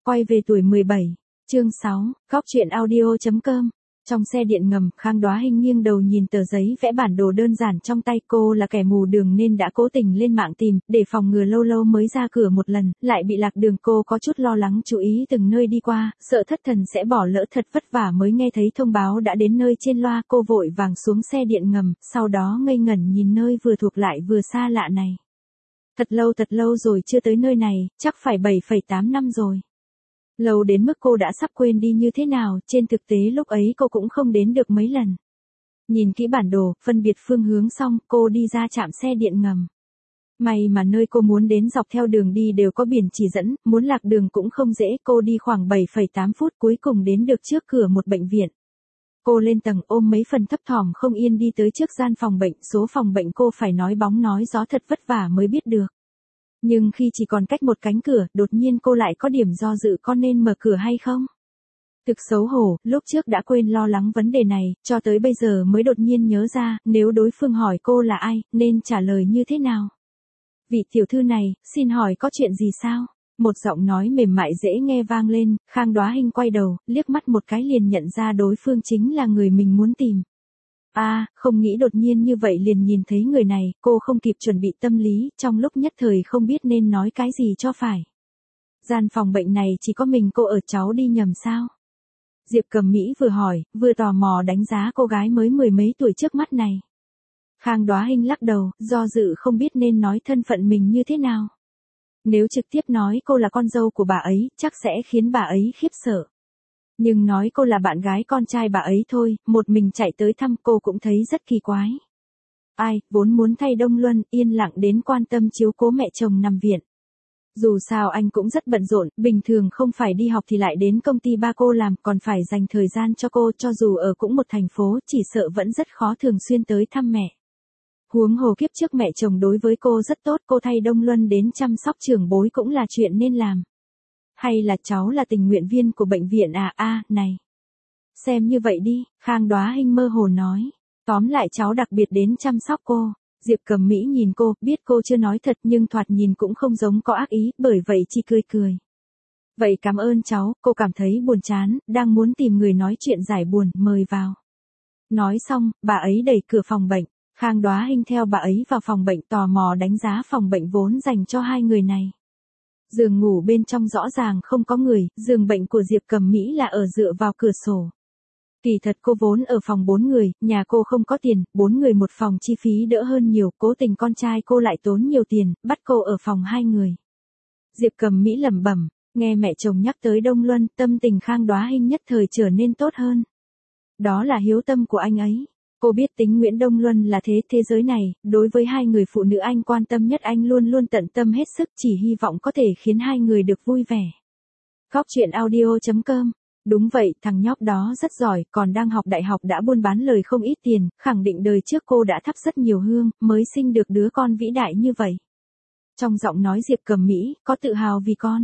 Quay về tuổi 17. Chương 6, Góc truyện audio.com. Trong xe điện ngầm, Khang Đoá Hinh nghiêng đầu nhìn tờ giấy vẽ bản đồ đơn giản trong tay. Cô là kẻ mù đường nên đã cố tình lên mạng tìm, để phòng ngừa lâu lâu mới ra cửa một lần, lại bị lạc đường. Cô có chút lo lắng chú ý từng nơi đi qua, sợ thất thần sẽ bỏ lỡ. Thật vất vả mới nghe thấy thông báo đã đến nơi trên loa. Cô vội vàng xuống xe điện ngầm, sau đó ngây ngẩn nhìn nơi vừa thuộc lại vừa xa lạ này. Thật lâu rồi chưa tới nơi này, chắc phải 7,8 năm rồi. Lâu đến mức cô đã sắp quên đi như thế nào. Trên thực tế lúc ấy cô cũng không đến được mấy lần. Nhìn kỹ bản đồ, phân biệt phương hướng xong, cô đi ra trạm xe điện ngầm. May mà nơi cô muốn đến dọc theo đường đi đều có biển chỉ dẫn, muốn lạc đường cũng không dễ. Cô đi khoảng 7,8 phút cuối cùng đến được trước cửa một bệnh viện. Cô lên tầng ôm mấy phần thấp thỏm không yên đi tới trước gian phòng bệnh. Số phòng bệnh cô phải nói bóng nói gió thật vất vả mới biết được. Nhưng khi chỉ còn cách một cánh cửa, đột nhiên cô lại có điểm do dự có nên mở cửa hay không. Thực xấu hổ, lúc trước đã quên lo lắng vấn đề này, cho tới bây giờ mới đột nhiên nhớ ra, nếu đối phương hỏi cô là ai, nên trả lời như thế nào. Vị tiểu thư này, xin hỏi có chuyện gì sao? Một giọng nói mềm mại dễ nghe vang lên. Khang Đoá Hinh quay đầu, liếc mắt một cái liền nhận ra đối phương chính là người mình muốn tìm. Không nghĩ đột nhiên như vậy liền nhìn thấy người này, cô không kịp chuẩn bị tâm lý, trong lúc nhất thời không biết nên nói cái gì cho phải. Gian phòng bệnh này chỉ có mình cô ở, cháu đi nhầm sao? Diệp Cầm Mỹ vừa hỏi, vừa tò mò đánh giá cô gái mới 10 mấy tuổi trước mắt này. Khang Đoá Hinh lắc đầu, do dự không biết nên nói thân phận mình như thế nào. Nếu trực tiếp nói cô là con dâu của bà ấy, chắc sẽ khiến bà ấy khiếp sợ. Nhưng nói cô là bạn gái con trai bà ấy thôi, một mình chạy tới thăm cô cũng thấy rất kỳ quái. Ai, vốn muốn thay Đông Luân, yên lặng đến quan tâm chiếu cố mẹ chồng nằm viện. Dù sao anh cũng rất bận rộn, bình thường không phải đi học thì lại đến công ty ba cô làm, còn phải dành thời gian cho cô, cho dù ở cũng một thành phố, chỉ sợ vẫn rất khó thường xuyên tới thăm mẹ. Huống hồ kiếp trước mẹ chồng đối với cô rất tốt, cô thay Đông Luân đến chăm sóc trưởng bối cũng là chuyện nên làm. Hay là cháu là tình nguyện viên của bệnh viện này. Xem như vậy đi, Khang Đoá Hinh mơ hồ nói. Tóm lại cháu đặc biệt đến chăm sóc cô. Diệp Cầm Mỹ nhìn cô, biết cô chưa nói thật nhưng thoạt nhìn cũng không giống có ác ý, bởi vậy chỉ cười. Vậy cảm ơn cháu, cô cảm thấy buồn chán, đang muốn tìm người nói chuyện giải buồn, mời vào. Nói xong, bà ấy đẩy cửa phòng bệnh. Khang Đoá Hinh theo bà ấy vào phòng bệnh, tò mò đánh giá phòng bệnh vốn dành cho hai người này. Giường ngủ bên trong rõ ràng không có người, giường bệnh của Diệp Cầm Mỹ là ở dựa vào cửa sổ. Kỳ thật cô vốn ở phòng 4 người, nhà cô không có tiền, 4 người một phòng chi phí đỡ hơn nhiều, cố tình con trai cô lại tốn nhiều tiền, bắt cô ở phòng 2 người. Diệp Cầm Mỹ lẩm bẩm, nghe mẹ chồng nhắc tới Đông Luân, tâm tình Khang Đoá Hinh nhất thời trở nên tốt hơn. Đó là hiếu tâm của anh ấy. Cô biết tính Nguyễn Đông Luân là thế giới này, đối với hai người phụ nữ anh quan tâm nhất anh luôn luôn tận tâm hết sức, chỉ hy vọng có thể khiến hai người được vui vẻ. Góc truyện audio.com. Đúng vậy, thằng nhóc đó rất giỏi, còn đang học đại học đã buôn bán lời không ít tiền, khẳng định đời trước cô đã thắp rất nhiều hương, mới sinh được đứa con vĩ đại như vậy. Trong giọng nói Diệp Cầm Mỹ, có tự hào vì con.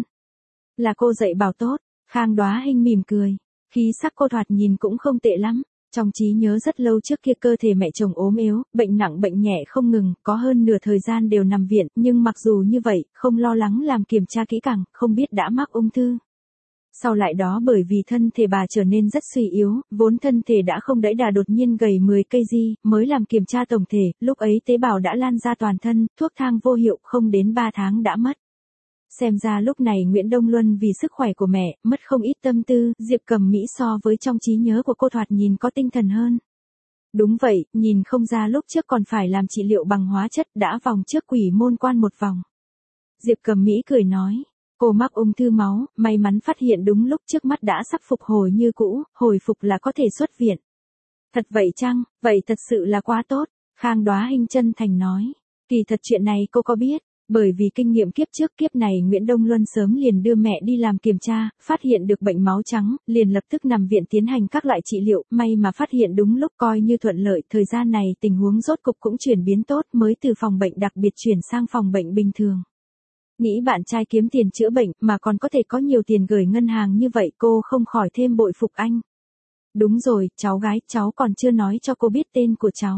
Là cô dạy bảo tốt. Khang Đoá Hinh mỉm cười. Khí sắc cô thoạt nhìn cũng không tệ lắm. Trong trí nhớ rất lâu trước kia cơ thể mẹ chồng ốm yếu, bệnh nặng bệnh nhẹ không ngừng, có hơn nửa thời gian đều nằm viện, nhưng mặc dù như vậy, không lo lắng làm kiểm tra kỹ càng, không biết đã mắc ung thư. Sau lại đó bởi vì thân thể bà trở nên rất suy yếu, vốn thân thể đã không đẫy đà đột nhiên gầy 10 kg, mới làm kiểm tra tổng thể, lúc ấy tế bào đã lan ra toàn thân, thuốc thang vô hiệu, không đến 3 tháng đã mất. Xem ra lúc này Nguyễn Đông Luân vì sức khỏe của mẹ, mất không ít tâm tư, Diệp Cầm Mỹ so với trong trí nhớ của cô thoạt nhìn có tinh thần hơn. Đúng vậy, nhìn không ra lúc trước còn phải làm trị liệu bằng hóa chất, đã vòng trước quỷ môn quan một vòng. Diệp Cầm Mỹ cười nói, cô mắc ung thư máu, may mắn phát hiện đúng lúc, trước mắt đã sắp phục hồi như cũ, hồi phục là có thể xuất viện. Thật vậy chăng, vậy thật sự là quá tốt, Khang Đoá Hinh chân thành nói. Kỳ thật chuyện này cô có biết. Bởi vì kinh nghiệm kiếp trước kiếp này Nguyễn Đông Luân sớm liền đưa mẹ đi làm kiểm tra, phát hiện được bệnh máu trắng, liền lập tức nằm viện tiến hành các loại trị liệu, may mà phát hiện đúng lúc coi như thuận lợi, thời gian này tình huống rốt cục cũng chuyển biến tốt, mới từ phòng bệnh đặc biệt chuyển sang phòng bệnh bình thường. Nghĩ bạn trai kiếm tiền chữa bệnh mà còn có thể có nhiều tiền gửi ngân hàng như vậy, cô không khỏi thêm bội phục anh. Đúng rồi, cháu gái, cháu còn chưa nói cho cô biết tên của cháu.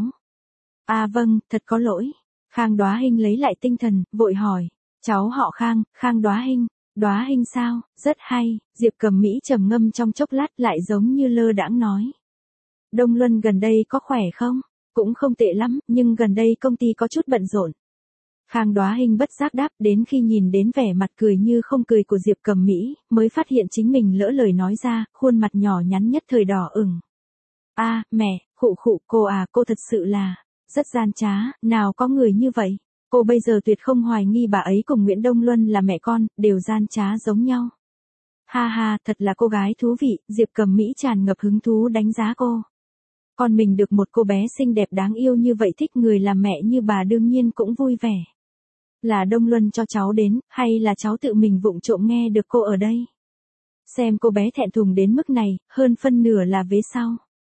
Vâng, thật có lỗi. Khang Đoá Hinh lấy lại tinh thần, vội hỏi, cháu họ Khang, Khang Đoá Hinh. Đóa Hinh sao, rất hay, Diệp Cầm Mỹ trầm ngâm trong chốc lát lại giống như lơ đãng nói. Đông Luân gần đây có khỏe không? Cũng không tệ lắm, nhưng gần đây công ty có chút bận rộn. Khang Đóa Hinh bất giác đáp, đến khi nhìn đến vẻ mặt cười như không cười của Diệp Cầm Mỹ, mới phát hiện chính mình lỡ lời nói ra, khuôn mặt nhỏ nhắn nhất thời đỏ ửng. A, mẹ, khụ khụ, cô à, cô thật sự là rất gian trá, nào có người như vậy. Cô bây giờ tuyệt không hoài nghi bà ấy cùng Nguyễn Đông Luân là mẹ con, đều gian trá giống nhau. Ha ha, thật là cô gái thú vị, Diệp Cầm Mỹ tràn ngập hứng thú đánh giá cô. Con mình được một cô bé xinh đẹp đáng yêu như vậy thích người làm mẹ như bà đương nhiên cũng vui vẻ. Là Đông Luân cho cháu đến, hay là cháu tự mình vụng trộm nghe được cô ở đây? Xem cô bé thẹn thùng đến mức này, hơn phân nửa là vế sau.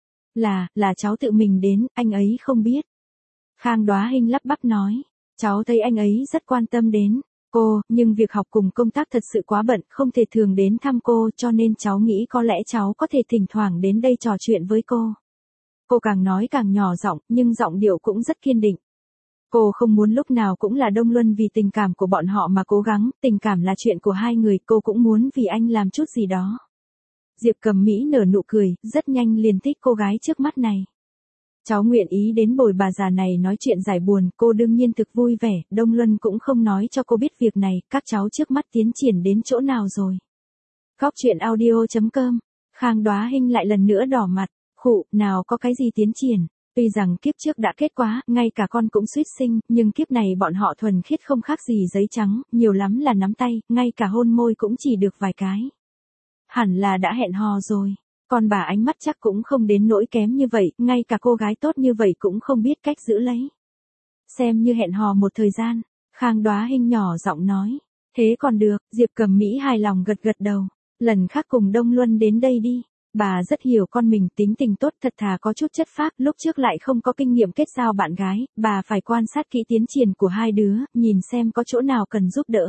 Là cháu tự mình đến, anh ấy không biết. Khang Đóa Hinh lắp bắp nói, cháu thấy anh ấy rất quan tâm đến cô, nhưng việc học cùng công tác thật sự quá bận, không thể thường đến thăm cô, cho nên cháu nghĩ có lẽ cháu có thể thỉnh thoảng đến đây trò chuyện với cô. Cô càng nói càng nhỏ giọng, nhưng giọng điệu cũng rất kiên định. Cô không muốn lúc nào cũng là Đông Luân vì tình cảm của bọn họ mà cố gắng, tình cảm là chuyện của hai người, cô cũng muốn vì anh làm chút gì đó. Diệp Cầm Mỹ nở nụ cười, rất nhanh liền thích cô gái trước mắt này. Cháu nguyện ý đến bồi bà già này nói chuyện giải buồn, cô đương nhiên thực vui vẻ, Đông Luân cũng không nói cho cô biết việc này, các cháu trước mắt tiến triển đến chỗ nào rồi. Góc truyện audio.com, Khang Đóa Hinh lại lần nữa đỏ mặt, khụ, nào có cái gì tiến triển. Tuy rằng kiếp trước đã kết quá, ngay cả con cũng suýt sinh, nhưng kiếp này bọn họ thuần khiết không khác gì giấy trắng, nhiều lắm là nắm tay, ngay cả hôn môi cũng chỉ được vài cái. Hẳn là đã hẹn hò rồi. Còn bà ánh mắt chắc cũng không đến nỗi kém như vậy, ngay cả cô gái tốt như vậy cũng không biết cách giữ lấy. Xem như hẹn hò một thời gian, Khang Đóa Hinh nhỏ giọng nói. Thế còn được, Diệp Cầm Mỹ hài lòng gật gật đầu. Lần khác cùng Đông Luân đến đây đi. Bà rất hiểu con mình, tính tình tốt, thật thà, có chút chất phác, lúc trước lại không có kinh nghiệm kết giao bạn gái, bà phải quan sát kỹ tiến triển của hai đứa, nhìn xem có chỗ nào cần giúp đỡ.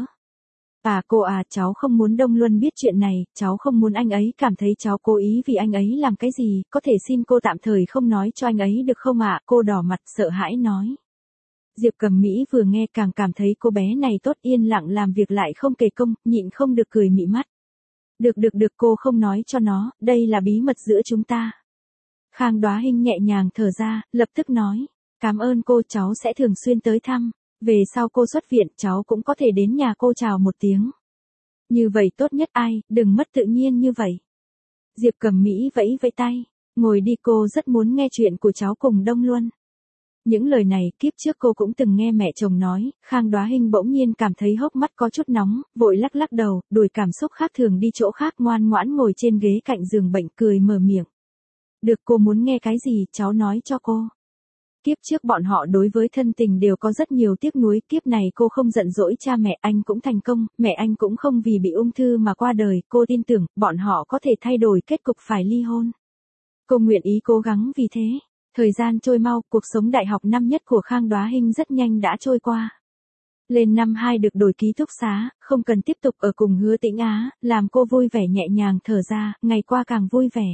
Cô à, cháu không muốn Đông Luân biết chuyện này, cháu không muốn anh ấy cảm thấy cháu cố ý vì anh ấy làm cái gì, có thể xin cô tạm thời không nói cho anh ấy được không ạ? Cô đỏ mặt sợ hãi nói. Diệp Cầm Mỹ vừa nghe càng cảm thấy cô bé này tốt, yên lặng làm việc lại không kể công, nhịn không được cười mị mắt. Được, cô không nói cho nó, đây là bí mật giữa chúng ta. Khang Đóa Hinh nhẹ nhàng thở ra, lập tức nói. Cảm ơn cô, cháu sẽ thường xuyên tới thăm. Về sau cô xuất viện, cháu cũng có thể đến nhà cô chào một tiếng. Như vậy tốt nhất, ai, đừng mất tự nhiên như vậy. Diệp Cầm Mỹ vẫy vẫy tay. Ngồi đi, cô rất muốn nghe chuyện của cháu cùng Đông Luân. Những lời này kiếp trước cô cũng từng nghe mẹ chồng nói. Khang Đóa Hinh bỗng nhiên cảm thấy hốc mắt có chút nóng, vội lắc lắc đầu, đuổi cảm xúc khác thường đi chỗ khác, ngoan ngoãn ngồi trên ghế cạnh giường bệnh, cười mở miệng. Được, cô muốn nghe cái gì, cháu nói cho cô. Kiếp trước bọn họ đối với thân tình đều có rất nhiều tiếc nuối, kiếp này cô không giận dỗi cha mẹ, anh cũng thành công, mẹ anh cũng không vì bị ung thư mà qua đời, cô tin tưởng, bọn họ có thể thay đổi kết cục phải ly hôn. Cô nguyện ý cố gắng vì thế. Thời gian trôi mau, cuộc sống đại học năm nhất của Khang Đóa Hinh rất nhanh đã trôi qua. Lên năm 2 được đổi ký túc xá, không cần tiếp tục ở cùng Hứa Tĩnh Á, làm cô vui vẻ nhẹ nhàng thở ra, ngày qua càng vui vẻ.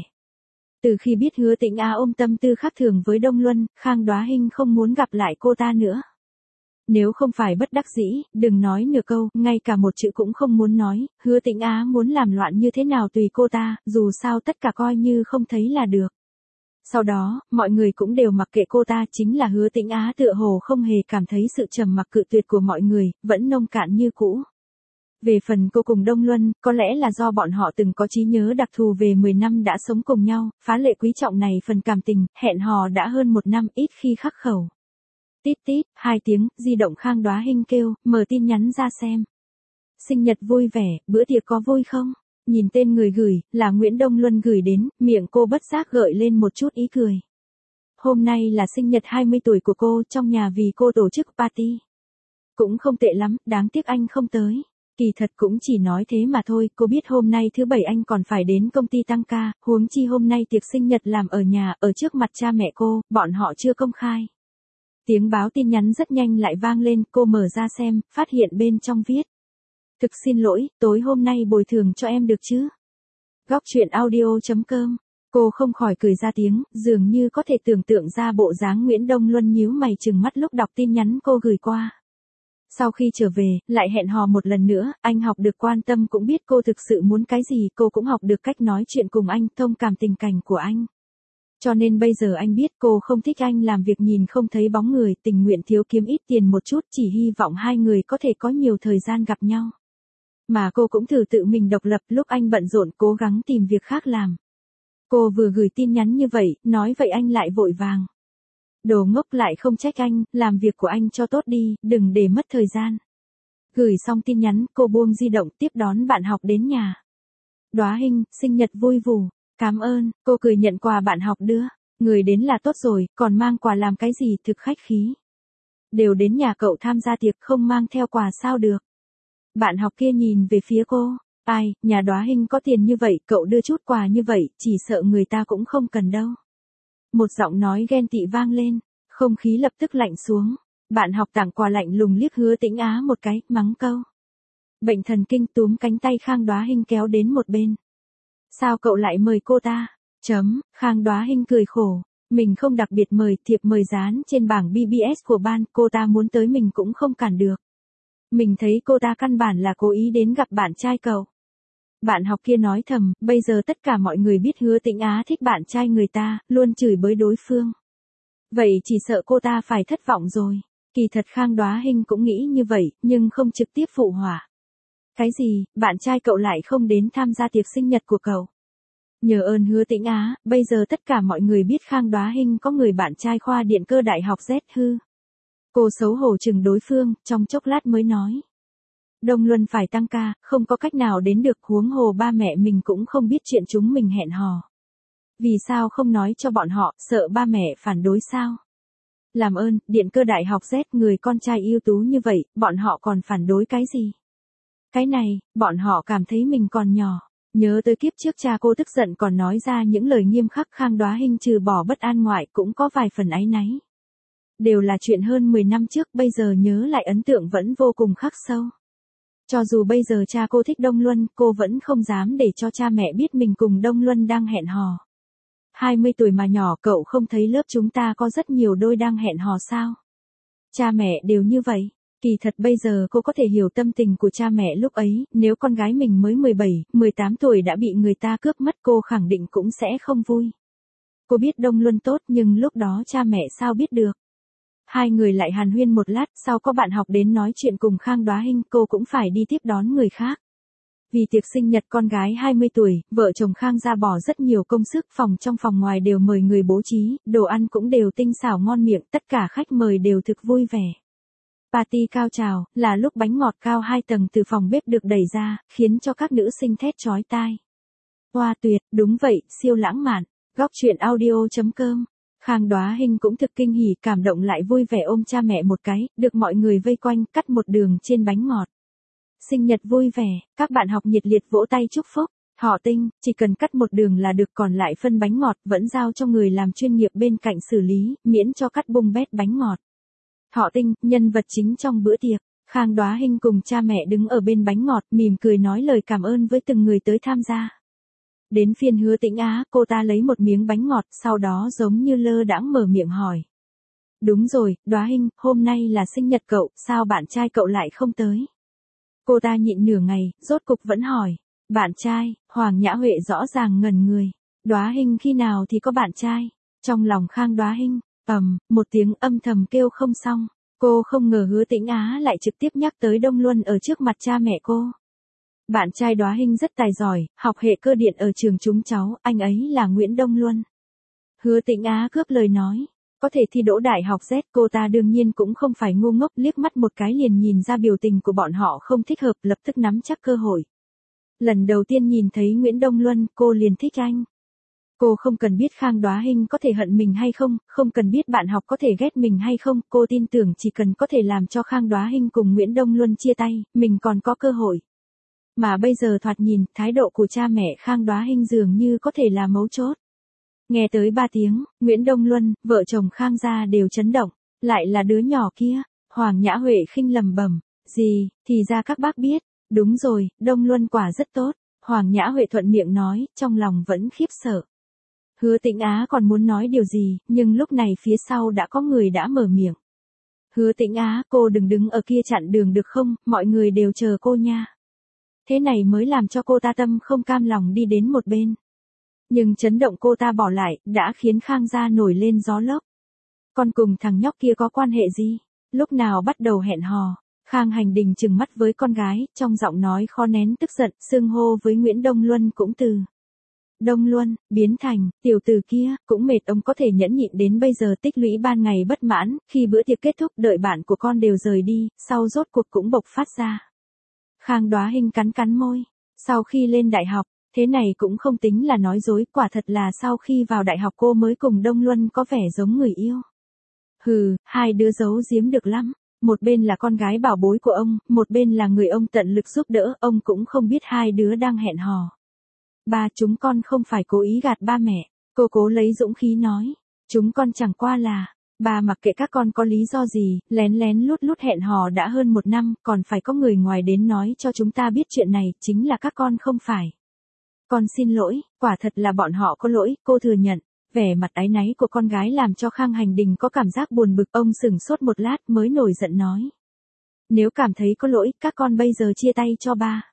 Từ khi biết Hứa Tĩnh Á ôm tâm tư khác thường với Đông Luân, Khang Đóa Hinh không muốn gặp lại cô ta nữa. Nếu không phải bất đắc dĩ, đừng nói nửa câu, ngay cả một chữ cũng không muốn nói, Hứa Tĩnh Á muốn làm loạn như thế nào tùy cô ta, dù sao tất cả coi như không thấy là được. Sau đó, mọi người cũng đều mặc kệ cô ta, chính là Hứa Tĩnh Á tựa hồ không hề cảm thấy sự trầm mặc cự tuyệt của mọi người, vẫn nông cạn như cũ. Về phần cô cùng Đông Luân, có lẽ là do bọn họ từng có trí nhớ đặc thù về 10 năm đã sống cùng nhau, phá lệ quý trọng này phần cảm tình, hẹn hò đã hơn 1 năm, ít khi khắc khẩu. Tít tít, 2 tiếng, di động Khang Đóa Hinh kêu, mở tin nhắn ra xem. Sinh nhật vui vẻ, bữa tiệc có vui không? Nhìn tên người gửi, là Nguyễn Đông Luân gửi đến, miệng cô bất giác gợi lên một chút ý cười. Hôm nay là sinh nhật 20 tuổi của cô, trong nhà vì cô tổ chức party. Cũng không tệ lắm, đáng tiếc anh không tới. Kỳ thật cũng chỉ nói thế mà thôi, cô biết hôm nay thứ Bảy anh còn phải đến công ty tăng ca, huống chi hôm nay tiệc sinh nhật làm ở nhà, ở trước mặt cha mẹ cô, bọn họ chưa công khai. Tiếng báo tin nhắn rất nhanh lại vang lên, cô mở ra xem, phát hiện bên trong viết. Thực xin lỗi, tối hôm nay bồi thường cho em được chứ? Góc truyện audio.com, cô không khỏi cười ra tiếng, dường như có thể tưởng tượng ra bộ dáng Nguyễn Đông Luân nhíu mày trừng mắt lúc đọc tin nhắn cô gửi qua. Sau khi trở về, lại hẹn hò một lần nữa, anh học được quan tâm cũng biết cô thực sự muốn cái gì, cô cũng học được cách nói chuyện cùng anh, thông cảm tình cảnh của anh. Cho nên bây giờ anh biết cô không thích anh làm việc nhìn không thấy bóng người, tình nguyện thiếu kiếm ít tiền một chút, chỉ hy vọng hai người có thể có nhiều thời gian gặp nhau. Mà cô cũng thử tự mình độc lập, lúc anh bận rộn cố gắng tìm việc khác làm. Cô vừa gửi tin nhắn như vậy, nói vậy anh lại vội vàng. Đồ ngốc, lại không trách anh, làm việc của anh cho tốt đi, đừng để mất thời gian. Gửi xong tin nhắn, cô buông di động tiếp đón bạn học đến nhà. Đóa Hinh, sinh nhật vui vù. Cảm ơn, cô cười nhận quà bạn học đưa. Người đến là tốt rồi, còn mang quà làm cái gì, thực khách khí. Đều đến nhà cậu tham gia tiệc, không mang theo quà sao được. Bạn học kia nhìn về phía cô. Ai, nhà Đóa Hinh có tiền như vậy, cậu đưa chút quà như vậy, chỉ sợ người ta cũng không cần đâu. Một giọng nói ghen tị vang lên, không khí lập tức lạnh xuống. Bạn học tặng quà lạnh lùng liếc Hứa Tĩnh Á một cái, mắng câu. Bệnh thần kinh, túm cánh tay Khang Đóa Hinh kéo đến một bên. Sao cậu lại mời cô ta? Khang Đóa Hinh cười khổ. Mình không đặc biệt mời, thiệp mời dán trên bảng BBS của ban, cô ta muốn tới mình cũng không cản được. Mình thấy cô ta căn bản là cố ý đến gặp bạn trai cậu. Bạn học kia nói thầm, bây giờ tất cả mọi người biết Hứa Tĩnh Á thích bạn trai người ta, luôn chửi bới đối phương. Vậy chỉ sợ cô ta phải thất vọng rồi. Kỳ thật Khang Đóa Hinh cũng nghĩ như vậy, nhưng không trực tiếp phụ họa. Cái gì, bạn trai cậu lại không đến tham gia tiệc sinh nhật của cậu? Nhờ ơn Hứa Tĩnh Á, bây giờ tất cả mọi người biết Khang Đóa Hinh có người bạn trai khoa điện cơ đại học Z hư. Cô xấu hổ chừng đối phương, trong chốc lát mới nói. Đông Luân phải tăng ca, không có cách nào đến được, huống hồ ba mẹ mình cũng không biết chuyện chúng mình hẹn hò. Vì sao không nói cho bọn họ, sợ ba mẹ phản đối sao? Làm ơn, điện cơ đại học Z, người con trai ưu tú như vậy, bọn họ còn phản đối cái gì? Cái này, bọn họ cảm thấy mình còn nhỏ. Nhớ tới kiếp trước cha cô tức giận còn nói ra những lời nghiêm khắc, Khang Đóa Hinh trừ bỏ bất an ngoại cũng có vài phần áy náy. Đều là chuyện hơn 10 năm trước, bây giờ nhớ lại ấn tượng vẫn vô cùng khắc sâu. Cho dù bây giờ cha cô thích Đông Luân, cô vẫn không dám để cho cha mẹ biết mình cùng Đông Luân đang hẹn hò. 20 tuổi mà nhỏ, cậu không thấy lớp chúng ta có rất nhiều đôi đang hẹn hò sao? Cha mẹ đều như vậy. Kỳ thật bây giờ cô có thể hiểu tâm tình của cha mẹ lúc ấy, nếu con gái mình mới 17, 18 tuổi đã bị người ta cướp mất, cô khẳng định cũng sẽ không vui. Cô biết Đông Luân tốt nhưng lúc đó cha mẹ sao biết được. Hai người lại hàn huyên một lát, sau có bạn học đến nói chuyện cùng Khang Đóa Hinh, cô cũng phải đi tiếp đón người khác. Vì tiệc sinh nhật con gái 20 tuổi, vợ chồng Khang ra bỏ rất nhiều công sức, phòng trong phòng ngoài đều mời người bố trí, đồ ăn cũng đều tinh xảo ngon miệng, tất cả khách mời đều thực vui vẻ. Party cao trào, là lúc bánh ngọt cao 2 tầng từ phòng bếp được đẩy ra, khiến cho các nữ sinh thét chói tai. Hoa tuyệt, đúng vậy, siêu lãng mạn. Góc truyện audio.com. Khang Đóa Hinh cũng thực kinh hỉ, cảm động lại vui vẻ ôm cha mẹ một cái, được mọi người vây quanh, cắt một đường trên bánh ngọt. Sinh nhật vui vẻ, các bạn học nhiệt liệt vỗ tay chúc phúc. Họ Tinh, chỉ cần cắt một đường là được, còn lại phân bánh ngọt vẫn giao cho người làm chuyên nghiệp bên cạnh xử lý, miễn cho cắt bung bét bánh ngọt. Họ Tinh, nhân vật chính trong bữa tiệc. Khang Đóa Hinh cùng cha mẹ đứng ở bên bánh ngọt, mỉm cười nói lời cảm ơn với từng người tới tham gia. Đến phiên Hứa Tĩnh Á, cô ta lấy một miếng bánh ngọt, sau đó giống như lơ đãng mở miệng hỏi. Đúng rồi, Đóa Hinh, hôm nay là sinh nhật cậu, sao bạn trai cậu lại không tới? Cô ta nhịn nửa ngày, rốt cục vẫn hỏi. Bạn trai, Hoàng Nhã Huệ rõ ràng ngẩn người. Đóa Hinh khi nào thì có bạn trai? Trong lòng Khang Đóa Hinh, một tiếng âm thầm kêu không xong. Cô không ngờ Hứa Tĩnh Á lại trực tiếp nhắc tới Đông Luân ở trước mặt cha mẹ cô. Bạn trai Đóa Hinh rất tài giỏi, học hệ cơ điện ở trường chúng cháu, anh ấy là Nguyễn Đông Luân. Hứa Tĩnh Á cướp lời nói. Có thể thi đỗ đại học Z, cô ta đương nhiên cũng không phải ngu ngốc, liếc mắt một cái liền nhìn ra biểu tình của bọn họ không thích hợp, lập tức nắm chắc cơ hội. Lần đầu tiên nhìn thấy Nguyễn Đông Luân, cô liền thích anh. Cô không cần biết Khang Đóa Hinh có thể hận mình hay không, không cần biết bạn học có thể ghét mình hay không, cô tin tưởng chỉ cần có thể làm cho Khang Đóa Hinh cùng Nguyễn Đông Luân chia tay, mình còn có cơ hội. Mà bây giờ thoạt nhìn, thái độ của cha mẹ Khang Đóa Hinh dường như có thể là mấu chốt. Nghe tới 3 tiếng, Nguyễn Đông Luân, vợ chồng Khang gia đều chấn động, lại là đứa nhỏ kia. Hoàng Nhã Huệ khinh lẩm bẩm, gì, thì ra các bác biết, đúng rồi, Đông Luân quả rất tốt. Hoàng Nhã Huệ thuận miệng nói, trong lòng vẫn khiếp sợ. Hứa Tĩnh Á còn muốn nói điều gì, nhưng lúc này phía sau đã có người đã mở miệng. Hứa Tĩnh Á, cô đừng đứng ở kia chặn đường được không, mọi người đều chờ cô nha. Thế này mới làm cho cô ta tâm không cam lòng đi đến một bên. Nhưng chấn động cô ta bỏ lại, đã khiến Khang gia nổi lên gió lốc. Con cùng thằng nhóc kia có quan hệ gì? Lúc nào bắt đầu hẹn hò? Khang Hành Đình trừng mắt với con gái, trong giọng nói khó nén tức giận, xưng hô với Nguyễn Đông Luân cũng từ Đông Luân, biến thành, tiểu tử kia, cũng mệt ông có thể nhẫn nhịn đến bây giờ tích lũy ban ngày bất mãn, khi bữa tiệc kết thúc đợi bạn của con đều rời đi, sau rốt cuộc cũng bộc phát ra. Khang Đoá Hinh cắn cắn môi, sau khi lên đại học, thế này cũng không tính là nói dối, quả thật là sau khi vào đại học cô mới cùng Đông Luân có vẻ giống người yêu. Hừ, hai đứa giấu giếm được lắm. Một bên là con gái bảo bối của ông, một bên là người ông tận lực giúp đỡ, ông cũng không biết hai đứa đang hẹn hò. Ba, chúng con không phải cố ý gạt ba mẹ, cô cố lấy dũng khí nói. Chúng con chẳng qua là, ba mặc kệ các con có lý do gì, lén lén lút lút hẹn hò đã hơn 1 năm, còn phải có người ngoài đến nói cho chúng ta biết chuyện này, chính là các con không phải. Con xin lỗi, quả thật là bọn họ có lỗi, cô thừa nhận. Vẻ mặt áy náy của con gái làm cho Khang Hành Đình có cảm giác buồn bực, ông sững sốt một lát mới nổi giận nói. Nếu cảm thấy có lỗi, các con bây giờ chia tay cho ba.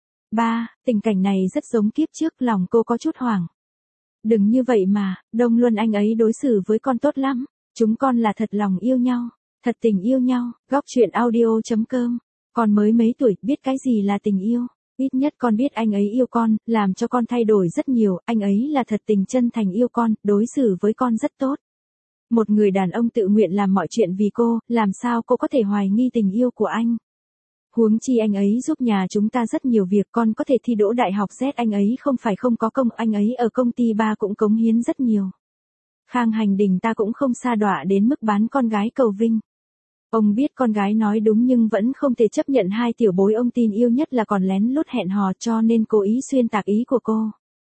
Ba, tình cảnh này rất giống kiếp trước, lòng cô có chút hoảng. Đừng như vậy mà, Đông Luân anh ấy đối xử với con tốt lắm, chúng con là thật lòng yêu nhau, thật tình yêu nhau, góc truyện audio.com. Con mới mấy tuổi, biết cái gì là tình yêu. Ít nhất con biết anh ấy yêu con, làm cho con thay đổi rất nhiều, anh ấy là thật tình chân thành yêu con, đối xử với con rất tốt. Một người đàn ông tự nguyện làm mọi chuyện vì cô, làm sao cô có thể hoài nghi tình yêu của anh? Huống chi anh ấy giúp nhà chúng ta rất nhiều việc, con có thể thi đỗ đại học Z, anh ấy không phải không có công, anh ấy ở công ty ba cũng cống hiến rất nhiều. Khang Hành Đình ta cũng không sa đọa đến mức bán con gái cầu vinh. Ông biết con gái nói đúng nhưng vẫn không thể chấp nhận hai tiểu bối ông tin yêu nhất là còn lén lút hẹn hò, cho nên cố ý xuyên tạc ý của cô.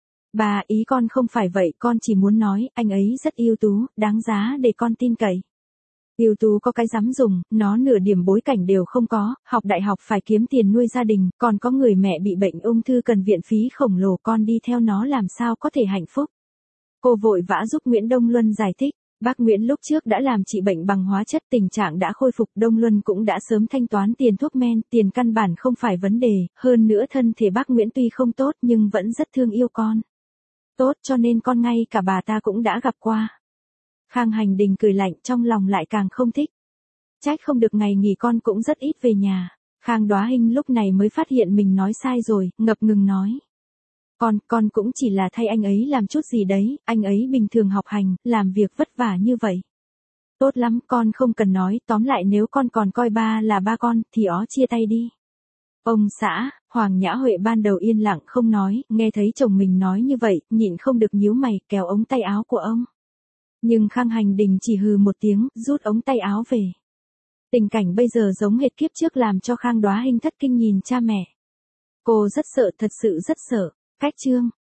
Bà, ý con không phải vậy, con chỉ muốn nói, anh ấy rất ưu tú, đáng giá để con tin cậy. Ưu tú có cái dám dùng, nó nửa điểm bối cảnh đều không có, học đại học phải kiếm tiền nuôi gia đình, còn có người mẹ bị bệnh ung thư cần viện phí khổng lồ, con đi theo nó làm sao có thể hạnh phúc. Cô vội vã giúp Nguyễn Đông Luân giải thích. Bác Nguyễn lúc trước đã làm trị bệnh bằng hóa chất, tình trạng đã khôi phục, Đông Luân cũng đã sớm thanh toán tiền thuốc men, tiền căn bản không phải vấn đề, hơn nữa thân thể bác Nguyễn tuy không tốt nhưng vẫn rất thương yêu con. Tốt, cho nên con ngay cả bà ta cũng đã gặp qua. Khang Hành Đình cười lạnh, trong lòng lại càng không thích. Trách không được ngày nghỉ con cũng rất ít về nhà. Khang Đoá Hinh lúc này mới phát hiện mình nói sai rồi, ngập ngừng nói. Con cũng chỉ là thay anh ấy làm chút gì đấy, anh ấy bình thường học hành, làm việc vất vả như vậy. Tốt lắm, con không cần nói, tóm lại nếu con còn coi ba là ba con, thì chia tay đi. Ông xã, Hoàng Nhã Huệ ban đầu yên lặng không nói, nghe thấy chồng mình nói như vậy, nhịn không được nhíu mày, kéo ống tay áo của ông. Nhưng Khang Hành Đình chỉ hừ một tiếng, rút ống tay áo về. Tình cảnh bây giờ giống hệt kiếp trước làm cho Khang Đoá Hinh thất kinh nhìn cha mẹ. Cô rất sợ, thật sự rất sợ. Cách chương